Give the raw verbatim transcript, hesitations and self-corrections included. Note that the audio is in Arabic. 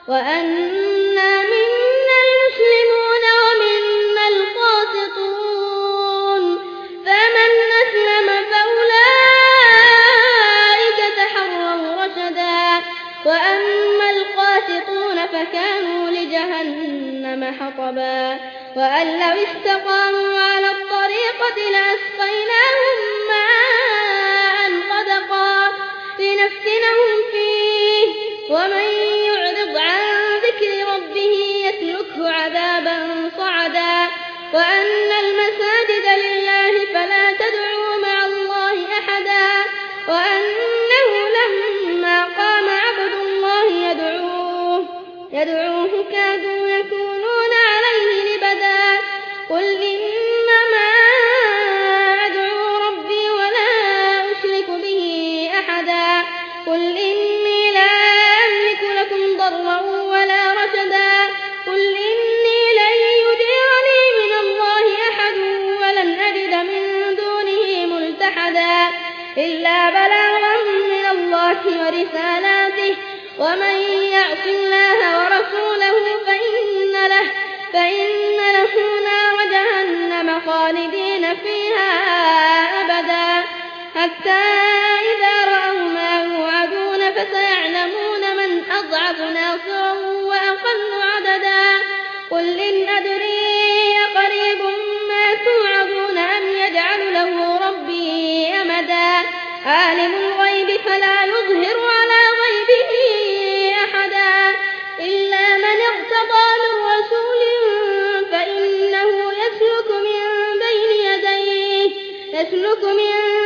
وأنا منا المسلمون ومنا القاسطون فمن أسلم فأولئك تحروا رشدا وأما القاسطون فكانوا لجهنم حطبا وأن لو استقاموا على الطريقة لأسقيناهم ماء غدقا لنفتنهم فيه ومن يعرض عن ذكر ربه يسلكه عذابا صعدا وأن المساجد لله فلا تدعوا مع الله أحدا وأنه لما قام عبد الله يدعوه, يدعوه كادوا يكونون عليه لبدا قل إنما أدعو ربي ولا أشرك به أحدا قل إني لا أملك لكم ضرا ولا رشدا قل إني لن يجيرني من الله أحد ولن أجد من دونه ملتحدا إلا بلاغا من الله ورسالاته ومن يعص الله ورسوله فإن له, فإن له نار جهنم خالدين فيها أبدا حتى إذا رأوا ما يوعدون فسيعلمون من أضعف ناصرا وأقل عددا قل إن أدري أقريب ما توعدون أم يجعل له ربي أمدا عالم الغيب فلا يظهر على غيبه أحدا إلا من ارتضى من رسول فإنه يسلك من بين يديه يسلك من